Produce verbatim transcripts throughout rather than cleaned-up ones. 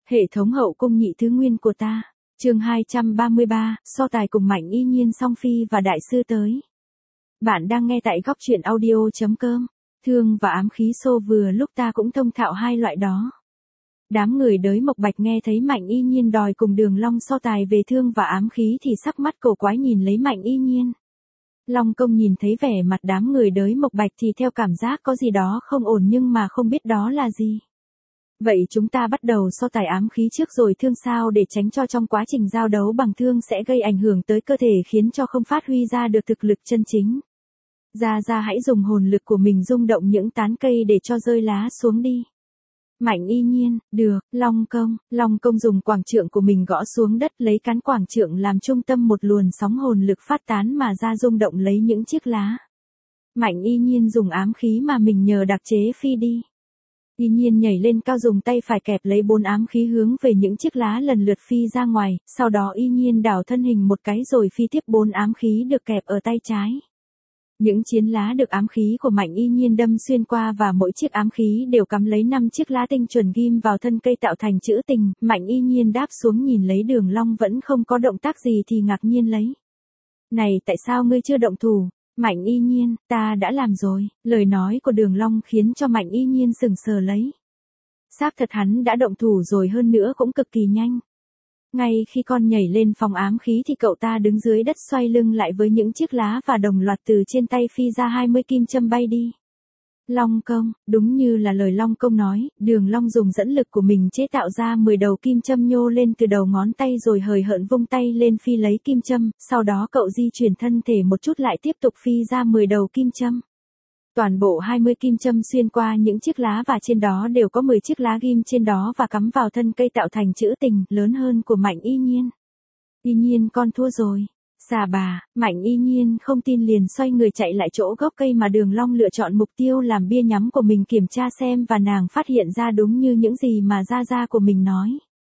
Hệ thống hậu cung nhị thứ nguyên của ta. Chương hai trăm ba mươi ba, so tài cùng Mạnh Y Nhiên song phi và đại sư tới. Bạn đang nghe tại góc truyện audio chấm com. Thương và ám khí xô vừa lúc ta cũng thông thạo hai loại đó. Đám người đới Mộc Bạch nghe thấy Mạnh Y Nhiên đòi cùng Đường Long so tài về thương và ám khí thì sắc mắt cổ quái nhìn lấy Mạnh Y Nhiên. Long Công nhìn thấy vẻ mặt đám người đới Mộc Bạch thì theo cảm giác có gì đó không ổn nhưng mà không biết đó là gì. Vậy chúng ta bắt đầu so tài ám khí trước rồi thương sao để tránh cho trong quá trình giao đấu bằng thương sẽ gây ảnh hưởng tới cơ thể khiến cho không phát huy ra được thực lực chân chính. Ra ra hãy dùng hồn lực của mình rung động những tán cây để cho rơi lá xuống đi. Mạnh Y Nhiên, được, Long Công, Long Công dùng quảng trượng của mình gõ xuống đất lấy cán quảng trượng làm trung tâm một luồn sóng hồn lực phát tán mà ra rung động lấy những chiếc lá. Mạnh Y Nhiên dùng ám khí mà mình nhờ đặc chế phi đi. Y Nhiên nhảy lên cao dùng tay phải kẹp lấy bốn ám khí hướng về những chiếc lá lần lượt phi ra ngoài, sau đó Y Nhiên đảo thân hình một cái rồi phi tiếp bốn ám khí được kẹp ở tay trái. Những chiến lá được ám khí của Mạnh Y Nhiên đâm xuyên qua và mỗi chiếc ám khí đều cắm lấy năm chiếc lá tinh chuẩn ghim vào thân cây tạo thành chữ tình. Mạnh Y Nhiên đáp xuống nhìn lấy Đường Long vẫn không có động tác gì thì ngạc nhiên lấy. Này tại sao ngươi chưa động thủ? Mạnh Y Nhiên, ta đã làm rồi. Lời nói của Đường Long khiến cho Mạnh Y Nhiên sững sờ lấy. Xác thật hắn đã động thủ rồi hơn nữa cũng cực kỳ nhanh. Ngay khi con nhảy lên phòng ám khí thì cậu ta đứng dưới đất xoay lưng lại với những chiếc lá và đồng loạt từ trên tay phi ra hai mươi kim châm bay đi. Long Công, đúng như là lời Long Công nói, Đường Long dùng dẫn lực của mình chế tạo ra mười đầu kim châm nhô lên từ đầu ngón tay rồi hời hợt vung tay lên phi lấy kim châm, sau đó cậu di chuyển thân thể một chút lại tiếp tục phi ra mười đầu kim châm. Toàn bộ hai mươi kim châm xuyên qua những chiếc lá và trên đó đều có mười chiếc lá ghim trên đó và cắm vào thân cây tạo thành chữ tình lớn hơn của Mạnh Y Nhiên. Y Nhiên con thua rồi. Xà bà, Mạnh Y Nhiên không tin liền xoay người chạy lại chỗ gốc cây mà Đường Long lựa chọn mục tiêu làm bia nhắm của mình kiểm tra xem và nàng phát hiện ra đúng như những gì mà gia gia của mình nói.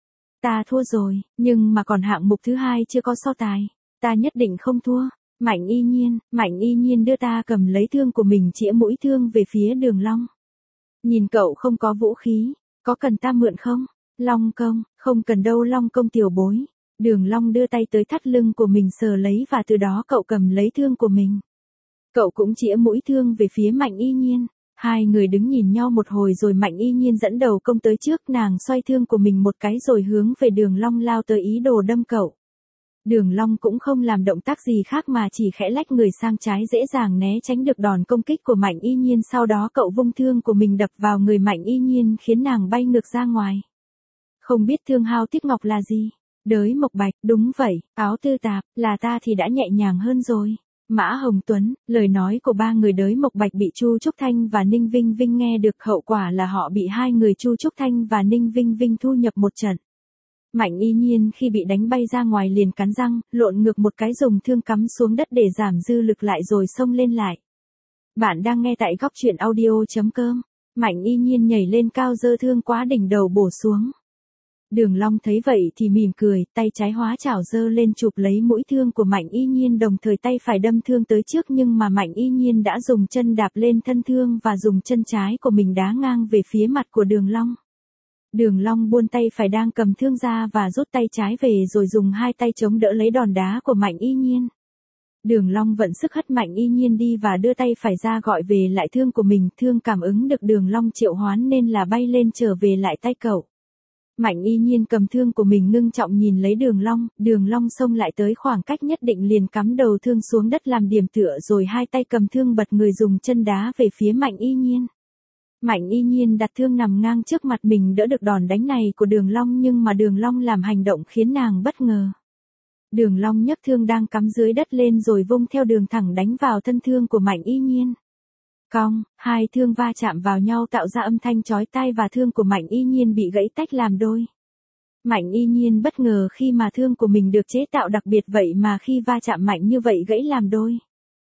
Ta thua rồi, nhưng mà còn hạng mục thứ hai chưa có so tài. Ta nhất định không thua. Mạnh Y Nhiên, Mạnh Y Nhiên đưa ta cầm lấy thương của mình chĩa mũi thương về phía Đường Long. Nhìn cậu không có vũ khí, có cần ta mượn không? Long Công, không cần đâu Long Công tiểu bối. Đường Long đưa tay tới thắt lưng của mình sờ lấy và từ đó cậu cầm lấy thương của mình. Cậu cũng chĩa mũi thương về phía Mạnh Y Nhiên. Hai người đứng nhìn nhau một hồi rồi Mạnh Y Nhiên dẫn đầu công tới trước nàng xoay thương của mình một cái rồi hướng về Đường Long lao tới ý đồ đâm cậu. Đường Long cũng không làm động tác gì khác mà chỉ khẽ lách người sang trái dễ dàng né tránh được đòn công kích của Mạnh Y Nhiên sau đó cậu vung thương của mình đập vào người Mạnh Y Nhiên khiến nàng bay ngược ra ngoài. Không biết thương hao tiếc ngọc là gì? Đới Mộc Bạch, đúng vậy, áo tư tạp, là ta thì đã nhẹ nhàng hơn rồi. Mã Hồng Tuấn, lời nói của ba người đới Mộc Bạch bị Chu Trúc Thanh và Ninh Vinh Vinh nghe được hậu quả là họ bị hai người Chu Trúc Thanh và Ninh Vinh Vinh thu nhập một trận. Mạnh Y Nhiên khi bị đánh bay ra ngoài liền cắn răng, lộn ngược một cái dùng thương cắm xuống đất để giảm dư lực lại rồi xông lên lại. Bạn đang nghe tại góc truyện audio chấm com. Mạnh Y Nhiên nhảy lên cao giơ thương quá đỉnh đầu bổ xuống. Đường Long thấy vậy thì mỉm cười, tay trái hóa chảo giơ lên chụp lấy mũi thương của Mạnh Y Nhiên đồng thời tay phải đâm thương tới trước nhưng mà Mạnh Y Nhiên đã dùng chân đạp lên thân thương và dùng chân trái của mình đá ngang về phía mặt của Đường Long. Đường Long buông tay phải đang cầm thương ra và rút tay trái về rồi dùng hai tay chống đỡ lấy đòn đá của Mạnh Y Nhiên. Đường Long vận sức hất Mạnh Y Nhiên đi và đưa tay phải ra gọi về lại thương của mình, thương cảm ứng được Đường Long triệu hoán nên là bay lên trở về lại tay cậu. Mạnh Y Nhiên cầm thương của mình ngưng trọng nhìn lấy Đường Long, Đường Long xông lại tới khoảng cách nhất định liền cắm đầu thương xuống đất làm điểm tựa rồi hai tay cầm thương bật người dùng chân đá về phía Mạnh Y Nhiên. Mạnh Y Nhiên đặt thương nằm ngang trước mặt mình đỡ được đòn đánh này của Đường Long nhưng mà Đường Long làm hành động khiến nàng bất ngờ. Đường Long nhấc thương đang cắm dưới đất lên rồi vung theo đường thẳng đánh vào thân thương của Mạnh Y Nhiên. Cong, hai thương va chạm vào nhau tạo ra âm thanh chói tai và thương của Mạnh Y Nhiên bị gãy tách làm đôi. Mạnh Y Nhiên bất ngờ khi mà thương của mình được chế tạo đặc biệt vậy mà khi va chạm mạnh như vậy gãy làm đôi.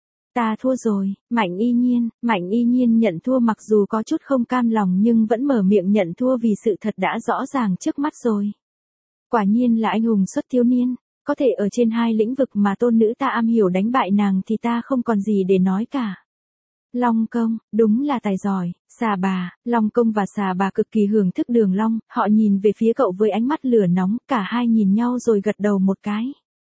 Ta thua rồi, Mạnh Y Nhiên, Mạnh Y Nhiên nhận thua mặc dù có chút không cam lòng nhưng vẫn mở miệng nhận thua vì sự thật đã rõ ràng trước mắt rồi. Quả nhiên là anh hùng xuất thiếu niên, có thể ở trên hai lĩnh vực mà tôn nữ ta am hiểu đánh bại nàng thì ta không còn gì để nói cả. Long công, đúng là tài giỏi, xà bà. Long công và xà bà cực kỳ hưởng thức Đường Long, họ nhìn về phía cậu với ánh mắt lửa nóng, cả hai nhìn nhau rồi gật đầu một cái.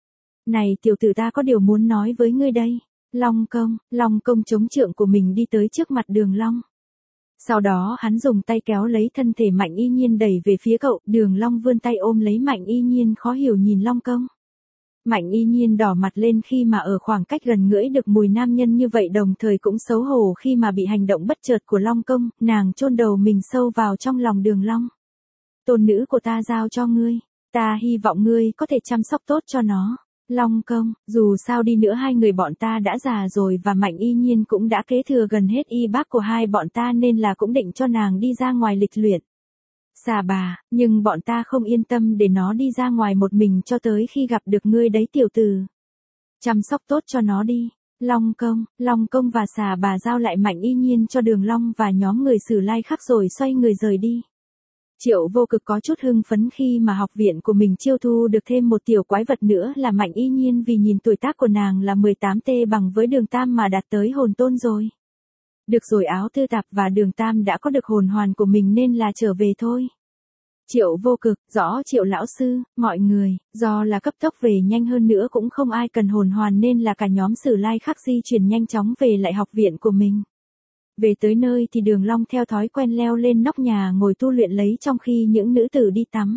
Này tiểu tử, ta có điều muốn nói với ngươi đây. Long công, Long công chống trượng của mình đi tới trước mặt Đường Long. Sau đó hắn dùng tay kéo lấy thân thể Mạnh Y Nhiên đẩy về phía cậu, Đường Long vươn tay ôm lấy Mạnh Y Nhiên khó hiểu nhìn Long công. Mạnh Y Nhiên đỏ mặt lên khi mà ở khoảng cách gần ngửi được mùi nam nhân như vậy, đồng thời cũng xấu hổ khi mà bị hành động bất chợt của Long công, nàng chôn đầu mình sâu vào trong lòng Đường Long. Tôn nữ của ta giao cho ngươi, ta hy vọng ngươi có thể chăm sóc tốt cho nó. Long công, dù sao đi nữa hai người bọn ta đã già rồi và Mạnh Y Nhiên cũng đã kế thừa gần hết y bác của hai bọn ta nên là cũng định cho nàng đi ra ngoài lịch luyện. Xà bà, nhưng bọn ta không yên tâm để nó đi ra ngoài một mình cho tới khi gặp được ngươi đấy tiểu tử. Chăm sóc tốt cho nó đi. Long công, Long công và xà bà giao lại Mạnh Y Nhiên cho Đường Long và nhóm người Sử Lai Khắc rồi xoay người rời đi. Triệu Vô Cực có chút hưng phấn khi mà học viện của mình chiêu thu được thêm một tiểu quái vật nữa là Mạnh Y Nhiên, vì nhìn tuổi tác của nàng là mười tám tê bằng với Đường Tam mà đạt tới hồn tôn rồi. Được rồi, Áo Tư Tạp và Đường Tam đã có được hồn hoàn của mình nên là trở về thôi. Triệu Vô Cực, rõ Triệu lão sư, mọi người, do là cấp tốc về nhanh hơn nữa cũng không ai cần hồn hoàn nên là cả nhóm Sử Lai Khắc di chuyển nhanh chóng về lại học viện của mình. Về tới nơi thì Đường Long theo thói quen leo lên nóc nhà ngồi tu luyện lấy trong khi những nữ tử đi tắm.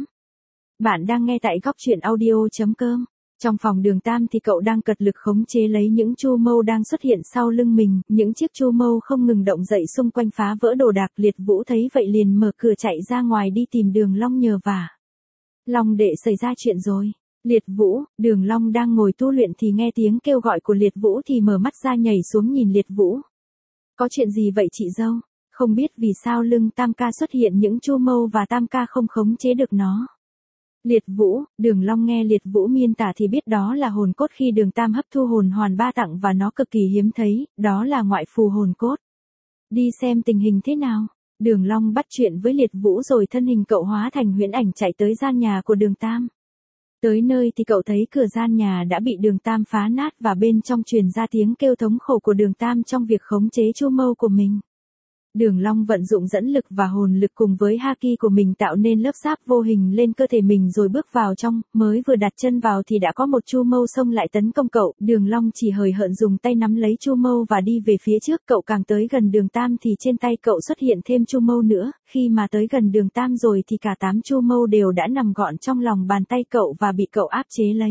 Bạn đang nghe tại góc truyện audio chấm com. Trong phòng Đường Tam thì cậu đang cật lực khống chế lấy những chu mâu đang xuất hiện sau lưng mình, những chiếc chu mâu không ngừng động dậy xung quanh phá vỡ đồ đạc. Liệt Vũ thấy vậy liền mở cửa chạy ra ngoài đi tìm Đường Long nhờ vả. Long đệ, xảy ra chuyện rồi. Liệt Vũ, Đường Long đang ngồi tu luyện thì nghe tiếng kêu gọi của Liệt Vũ thì mở mắt ra nhảy xuống nhìn Liệt Vũ. Có chuyện gì vậy chị dâu? Không biết vì sao lưng Tam ca xuất hiện những chu mâu và Tam ca không khống chế được nó. Liệt Vũ, Đường Long nghe Liệt Vũ miên tả thì biết đó là hồn cốt khi Đường Tam hấp thu hồn hoàn ba tặng và nó cực kỳ hiếm thấy, đó là ngoại phù hồn cốt. Đi xem tình hình thế nào. Đường Long bắt chuyện với Liệt Vũ rồi thân hình cậu hóa thành huyễn ảnh chạy tới gian nhà của Đường Tam. Tới nơi thì cậu thấy cửa gian nhà đã bị Đường Tam phá nát và bên trong truyền ra tiếng kêu thống khổ của Đường Tam trong việc khống chế chu mâu của mình. Đường Long vận dụng dẫn lực và hồn lực cùng với haki của mình tạo nên lớp giáp vô hình lên cơ thể mình rồi bước vào trong, mới vừa đặt chân vào thì đã có một chu mâu xông lại tấn công cậu. Đường Long chỉ hời hợt dùng tay nắm lấy chu mâu và đi về phía trước. Cậu càng tới gần Đường Tam thì trên tay cậu xuất hiện thêm chu mâu nữa, khi mà tới gần Đường Tam rồi thì cả tám chu mâu đều đã nằm gọn trong lòng bàn tay cậu và bị cậu áp chế lấy.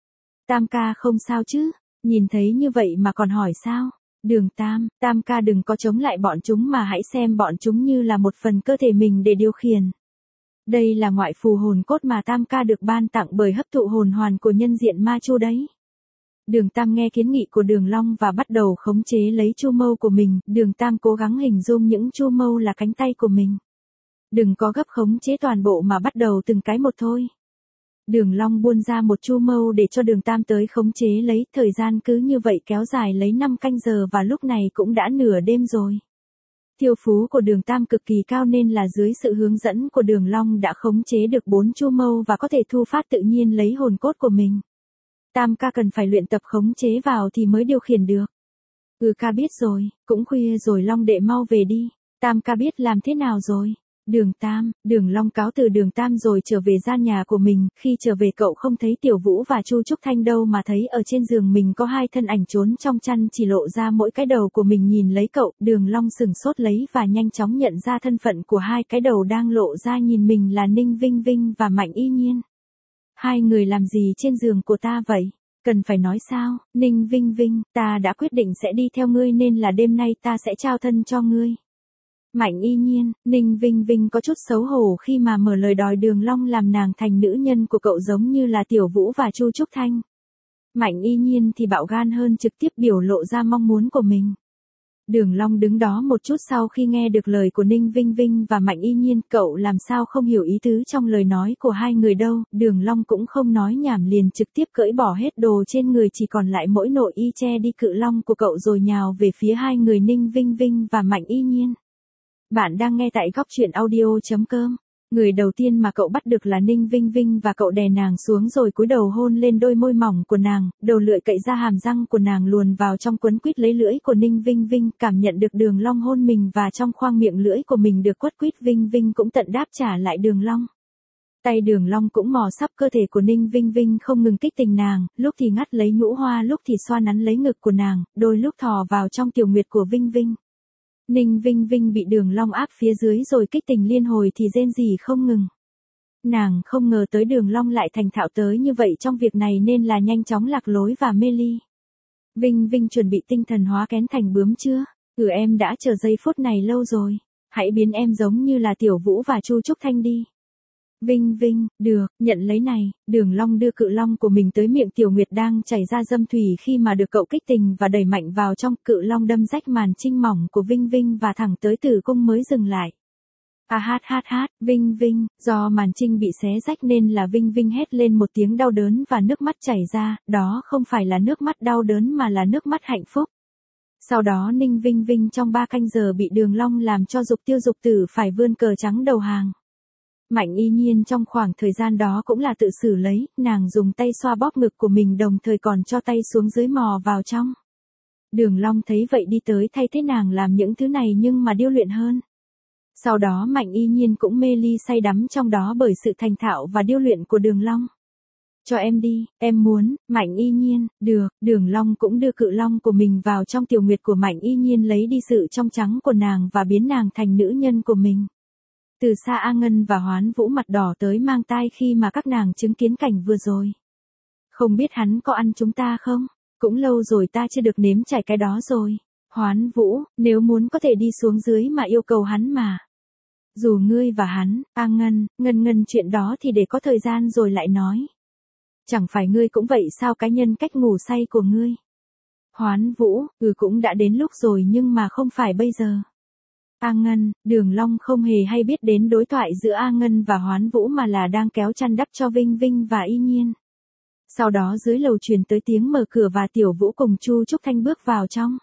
Tam ca không sao chứ? Nhìn thấy như vậy mà còn hỏi sao? Đường Tam, Tam ca đừng có chống lại bọn chúng mà hãy xem bọn chúng như là một phần cơ thể mình để điều khiển. Đây là ngoại phù hồn cốt mà Tam ca được ban tặng bởi hấp thụ hồn hoàn của nhân diện ma chu đấy. Đường Tam nghe kiến nghị của Đường Long và bắt đầu khống chế lấy chu mâu của mình. Đường Tam cố gắng hình dung những chu mâu là cánh tay của mình. Đừng có gấp khống chế toàn bộ mà bắt đầu từng cái một thôi. Đường Long buôn ra một chu mâu để cho Đường Tam tới khống chế lấy, thời gian cứ như vậy kéo dài lấy năm canh giờ và lúc này cũng đã nửa đêm rồi. Thiên phú của Đường Tam cực kỳ cao nên là dưới sự hướng dẫn của Đường Long đã khống chế được bốn chu mâu và có thể thu phát tự nhiên lấy hồn cốt của mình. Tam ca cần phải luyện tập khống chế vào thì mới điều khiển được. Ừ ca biết rồi, cũng khuya rồi, Long đệ mau về đi. Tam ca biết làm thế nào rồi. Đường Tam, Đường Long cáo từ Đường Tam rồi trở về gian nhà của mình, khi trở về cậu không thấy Tiểu Vũ và Chu Trúc Thanh đâu mà thấy ở trên giường mình có hai thân ảnh trốn trong chăn chỉ lộ ra mỗi cái đầu của mình nhìn lấy cậu. Đường Long sừng sốt lấy và nhanh chóng nhận ra thân phận của hai cái đầu đang lộ ra nhìn mình là Ninh Vinh Vinh và Mạnh Y Nhiên. Hai người làm gì trên giường của ta vậy? Cần phải nói sao? Ninh Vinh Vinh, ta đã quyết định sẽ đi theo ngươi nên là đêm nay ta sẽ trao thân cho ngươi. Mạnh Y Nhiên, Ninh Vinh Vinh có chút xấu hổ khi mà mở lời đòi Đường Long làm nàng thành nữ nhân của cậu giống như là Tiểu Vũ và Chu Trúc Thanh. Mạnh Y Nhiên thì bạo gan hơn, trực tiếp biểu lộ ra mong muốn của mình. Đường Long đứng đó một chút sau khi nghe được lời của Ninh Vinh Vinh và Mạnh Y Nhiên, cậu làm sao không hiểu ý tứ trong lời nói của hai người đâu. Đường Long cũng không nói nhảm liền trực tiếp cởi bỏ hết đồ trên người, chỉ còn lại mỗi nội y che đi cự long của cậu rồi nhào về phía hai người Ninh Vinh Vinh và Mạnh Y Nhiên. Bạn đang nghe tại góc truyện audio chấm com. Người đầu tiên mà cậu bắt được là Ninh Vinh Vinh và cậu đè nàng xuống rồi cúi đầu hôn lên đôi môi mỏng của nàng, đầu lưỡi cậy ra hàm răng của nàng luồn vào trong quấn quýt lấy lưỡi của Ninh Vinh Vinh, cảm nhận được Đường Long hôn mình và trong khoang miệng lưỡi của mình được quất quýt, Vinh Vinh cũng tận đáp trả lại Đường Long. Tay Đường Long cũng mò sắp cơ thể của Ninh Vinh Vinh không ngừng kích tình nàng, lúc thì ngắt lấy nhũ hoa, lúc thì xoa nắn lấy ngực của nàng, đôi lúc thò vào trong tiểu nguyệt của Vinh Vinh. Ninh Vinh Vinh bị Đường Long áp phía dưới rồi kích tình liên hồi thì rên rỉ không ngừng. Nàng không ngờ tới Đường Long lại thành thạo tới như vậy trong việc này nên là nhanh chóng lạc lối và mê ly. Vinh Vinh chuẩn bị tinh thần hóa kén thành bướm chưa? Ừ, em đã chờ giây phút này lâu rồi. Hãy biến em giống như là Tiểu Vũ và Chu Trúc Thanh đi. Vinh Vinh, được, nhận lấy này. Đường Long đưa cự long của mình tới miệng Tiểu Nguyệt đang chảy ra dâm thủy khi mà được cậu kích tình và đẩy mạnh vào trong, cự long đâm rách màn trinh mỏng của Vinh Vinh và thẳng tới tử cung mới dừng lại. À hát hát hát, Vinh Vinh, do màn trinh bị xé rách nên là Vinh Vinh hét lên một tiếng đau đớn và nước mắt chảy ra, đó không phải là nước mắt đau đớn mà là nước mắt hạnh phúc. Sau đó Ninh Vinh Vinh trong ba canh giờ bị Đường Long làm cho dục tiêu dục tử phải vươn cờ trắng đầu hàng. Mạnh Y Nhiên trong khoảng thời gian đó cũng là tự xử lấy, nàng dùng tay xoa bóp ngực của mình đồng thời còn cho tay xuống dưới mò vào trong. Đường Long thấy vậy đi tới thay thế nàng làm những thứ này nhưng mà điêu luyện hơn. Sau đó Mạnh Y Nhiên cũng mê ly say đắm trong đó bởi sự thành thạo và điêu luyện của Đường Long. Cho em đi, em muốn. Mạnh Y Nhiên, được. Đường Long cũng đưa cự long của mình vào trong tiểu nguyệt của Mạnh Y Nhiên lấy đi sự trong trắng của nàng và biến nàng thành nữ nhân của mình. Từ xa A Ngân và Hoán Vũ mặt đỏ tới mang tai khi mà các nàng chứng kiến cảnh vừa rồi. Không biết hắn có ăn chúng ta không? Cũng lâu rồi ta chưa được nếm trải cái đó rồi. Hoán Vũ, nếu muốn có thể đi xuống dưới mà yêu cầu hắn mà. Dù ngươi và hắn, A Ngân, Ngân Ngân chuyện đó thì để có thời gian rồi lại nói. Chẳng phải ngươi cũng vậy sao, cái nhân cách ngủ say của ngươi? Hoán Vũ, ừ cũng đã đến lúc rồi nhưng mà không phải bây giờ. A Ngân, Đường Long không hề hay biết đến đối thoại giữa A Ngân và Hoán Vũ mà là đang kéo chăn đắp cho Vinh Vinh và Y Nhiên. Sau đó dưới lầu truyền tới tiếng mở cửa và Tiểu Vũ cùng Chu Trúc Thanh bước vào trong.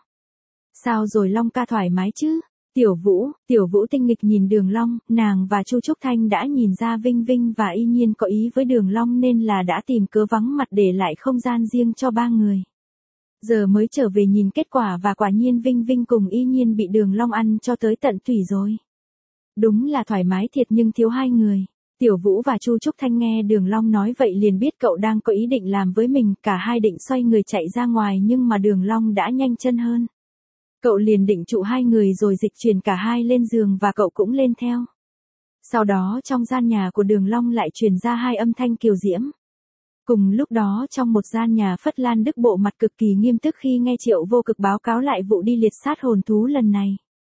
Sao rồi Long ca, thoải mái chứ? Tiểu Vũ, Tiểu Vũ tinh nghịch nhìn Đường Long, nàng và Chu Trúc Thanh đã nhìn ra Vinh Vinh và Y Nhiên có ý với Đường Long nên là đã tìm cớ vắng mặt để lại không gian riêng cho ba người. Giờ mới trở về nhìn kết quả và quả nhiên Vinh Vinh cùng Y Nhiên bị Đường Long ăn cho tới tận tủy rồi. Đúng là thoải mái thiệt nhưng thiếu hai người. Tiểu Vũ và Chu Trúc Thanh nghe Đường Long nói vậy liền biết cậu đang có ý định làm với mình, cả hai định xoay người chạy ra ngoài nhưng mà Đường Long đã nhanh chân hơn. Cậu liền định trụ hai người rồi dịch chuyển cả hai lên giường và cậu cũng lên theo. Sau đó trong gian nhà của Đường Long lại truyền ra hai âm thanh kiều diễm. Cùng lúc đó trong một gian nhà Phất Lan Đức bộ mặt cực kỳ nghiêm túc khi nghe Triệu Vô Cực báo cáo lại vụ đi liệt sát hồn thú lần này.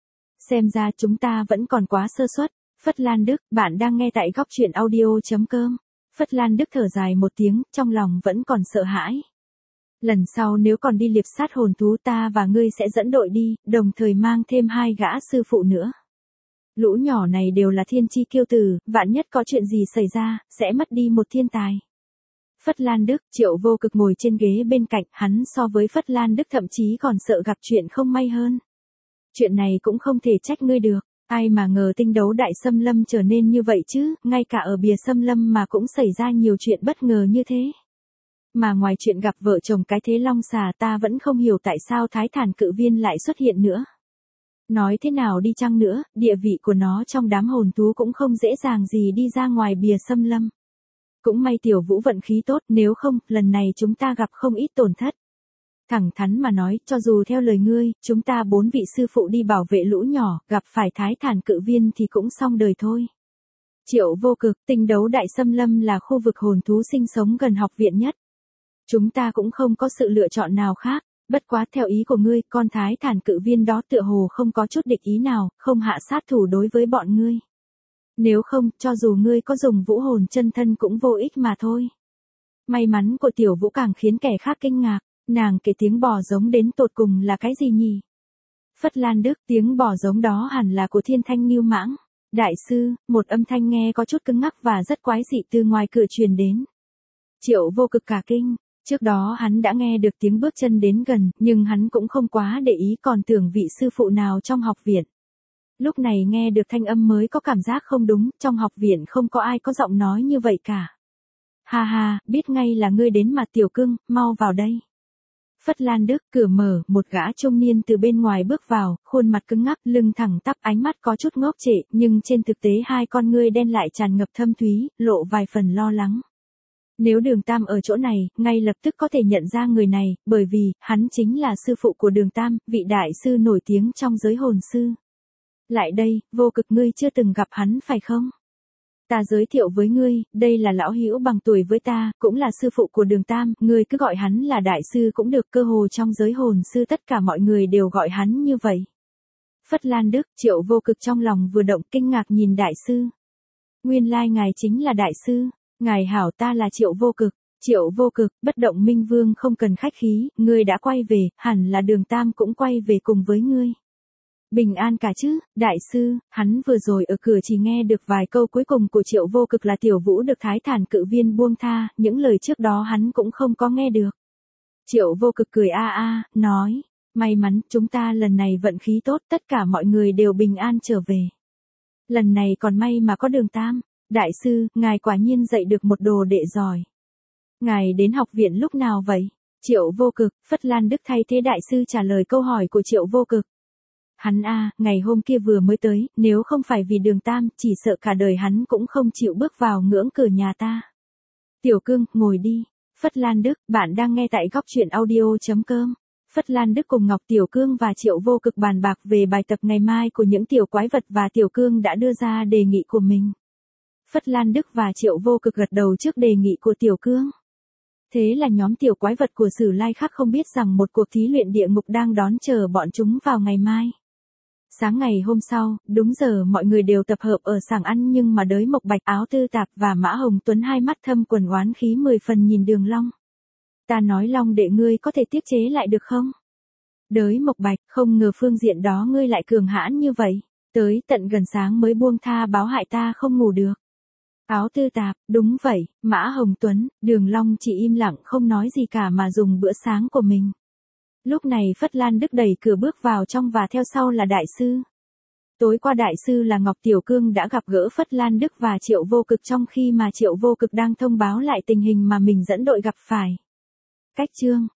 Xem ra chúng ta vẫn còn quá sơ suất. Phất Lan Đức, bạn đang nghe tại góc truyện audio chấm com. Phất Lan Đức thở dài một tiếng, trong lòng vẫn còn sợ hãi. Lần sau nếu còn đi liệp sát hồn thú ta và ngươi sẽ dẫn đội đi, đồng thời mang thêm hai gã sư phụ nữa. Lũ nhỏ này đều là thiên chi kiêu tử, vạn nhất có chuyện gì xảy ra, sẽ mất đi một thiên tài. Phất Lan Đức, Triệu Vô Cực ngồi trên ghế bên cạnh, hắn so với Phất Lan Đức thậm chí còn sợ gặp chuyện không may hơn. Chuyện này cũng không thể trách ngươi được, ai mà ngờ tinh đấu đại xâm lâm trở nên như vậy chứ, ngay cả ở bìa xâm lâm mà cũng xảy ra nhiều chuyện bất ngờ như thế. Mà ngoài chuyện gặp vợ chồng cái thế long xà ta vẫn không hiểu tại sao Thái Thản Cự Viên lại xuất hiện nữa. Nói thế nào đi chăng nữa, địa vị của nó trong đám hồn thú cũng không dễ dàng gì đi ra ngoài bìa xâm lâm. Cũng may Tiểu Vũ vận khí tốt, nếu không, lần này chúng ta gặp không ít tổn thất. Thẳng thắn mà nói, cho dù theo lời ngươi, chúng ta bốn vị sư phụ đi bảo vệ lũ nhỏ, gặp phải Thái Thản Cự Viên thì cũng xong đời thôi. Triệu Vô Cực, tinh đấu đại xâm lâm là khu vực hồn thú sinh sống gần học viện nhất. Chúng ta cũng không có sự lựa chọn nào khác, bất quá theo ý của ngươi, con Thái Thản Cự Viên đó tựa hồ không có chút địch ý nào, không hạ sát thủ đối với bọn ngươi. Nếu không, cho dù ngươi có dùng vũ hồn chân thân cũng vô ích mà thôi. May mắn của Tiểu Vũ càng khiến kẻ khác kinh ngạc, nàng kể tiếng bò giống đến tột cùng là cái gì nhỉ? Phất Lan Đức, tiếng bò giống đó hẳn là của Thiên Thanh Ngưu Mãng. Đại sư, một âm thanh nghe có chút cứng ngắc và rất quái dị từ ngoài cửa truyền đến. Triệu Vô Cực cả kinh. Trước đó hắn đã nghe được tiếng bước chân đến gần, nhưng hắn cũng không quá để ý, còn tưởng vị sư phụ nào trong học viện. Lúc này nghe được thanh âm mới có cảm giác không đúng, trong học viện không có ai có giọng nói như vậy cả. Ha ha, biết ngay là ngươi đến mà Tiểu Cương, mau vào đây. Phất Lan Đức, cửa mở, một gã trung niên từ bên ngoài bước vào, khuôn mặt cứng ngắc, lưng thẳng tắp, ánh mắt có chút ngốc trệ, nhưng trên thực tế hai con ngươi đen lại tràn ngập thâm thúy, lộ vài phần lo lắng. Nếu Đường Tam ở chỗ này, ngay lập tức có thể nhận ra người này, bởi vì, hắn chính là sư phụ của Đường Tam, vị đại sư nổi tiếng trong giới hồn sư. Lại đây, Vô Cực, ngươi chưa từng gặp hắn phải không? Ta giới thiệu với ngươi, đây là lão hữu bằng tuổi với ta, cũng là sư phụ của Đường Tam, ngươi cứ gọi hắn là đại sư cũng được, cơ hồ trong giới hồn sư tất cả mọi người đều gọi hắn như vậy. Phất Lan Đức, Triệu Vô Cực trong lòng vừa động, kinh ngạc nhìn đại sư. Nguyên lai ngài chính là đại sư, ngài hảo, ta là Triệu Vô Cực. Triệu Vô Cực, Bất Động Minh Vương không cần khách khí, ngươi đã quay về, hẳn là Đường Tam cũng quay về cùng với ngươi. Bình an cả chứ, đại sư, hắn vừa rồi ở cửa chỉ nghe được vài câu cuối cùng của Triệu Vô Cực là Tiểu Vũ được Thái Thản Cự Viên buông tha, những lời trước đó hắn cũng không có nghe được. Triệu Vô Cực cười a a, nói, may mắn, chúng ta lần này vận khí tốt, tất cả mọi người đều bình an trở về. Lần này còn may mà có Đường Tam, đại sư, ngài quả nhiên dạy được một đồ đệ giỏi. Ngài đến học viện lúc nào vậy? Triệu Vô Cực, Phất Lan Đức thay thế đại sư trả lời câu hỏi của Triệu Vô Cực. Hắn a, ngày hôm kia vừa mới tới, nếu không phải vì Đường Tam, chỉ sợ cả đời hắn cũng không chịu bước vào ngưỡng cửa nhà ta. Tiểu Cương, ngồi đi. Phất Lan Đức, bạn đang nghe tại góc truyện audio.com. Phất Lan Đức cùng Ngọc Tiểu Cương và Triệu Vô Cực bàn bạc về bài tập ngày mai của những tiểu quái vật và Tiểu Cương đã đưa ra đề nghị của mình. Phất Lan Đức và Triệu Vô Cực gật đầu trước đề nghị của Tiểu Cương. Thế là nhóm tiểu quái vật của Sử Lai Khắc không biết rằng một cuộc thí luyện địa ngục đang đón chờ bọn chúng vào ngày mai. Sáng ngày hôm sau, đúng giờ mọi người đều tập hợp ở sảng ăn, nhưng mà Đới Mộc Bạch, Áo Tư Tạp và Mã Hồng Tuấn hai mắt thâm quần oán khí mười phần nhìn Đường Long. Ta nói Long đệ, ngươi có thể tiết chế lại được không? Đới Mộc Bạch, không ngờ phương diện đó ngươi lại cường hãn như vậy, tới tận gần sáng mới buông tha báo hại ta không ngủ được. Áo Tư Tạp, đúng vậy, Mã Hồng Tuấn, Đường Long chỉ im lặng không nói gì cả mà dùng bữa sáng của mình. Lúc này Phất Lan Đức đẩy cửa bước vào trong và theo sau là đại sư. Tối qua đại sư là Ngọc Tiểu Cương đã gặp gỡ Phất Lan Đức và Triệu Vô Cực trong khi mà Triệu Vô Cực đang thông báo lại tình hình mà mình dẫn đội gặp phải. Cách chương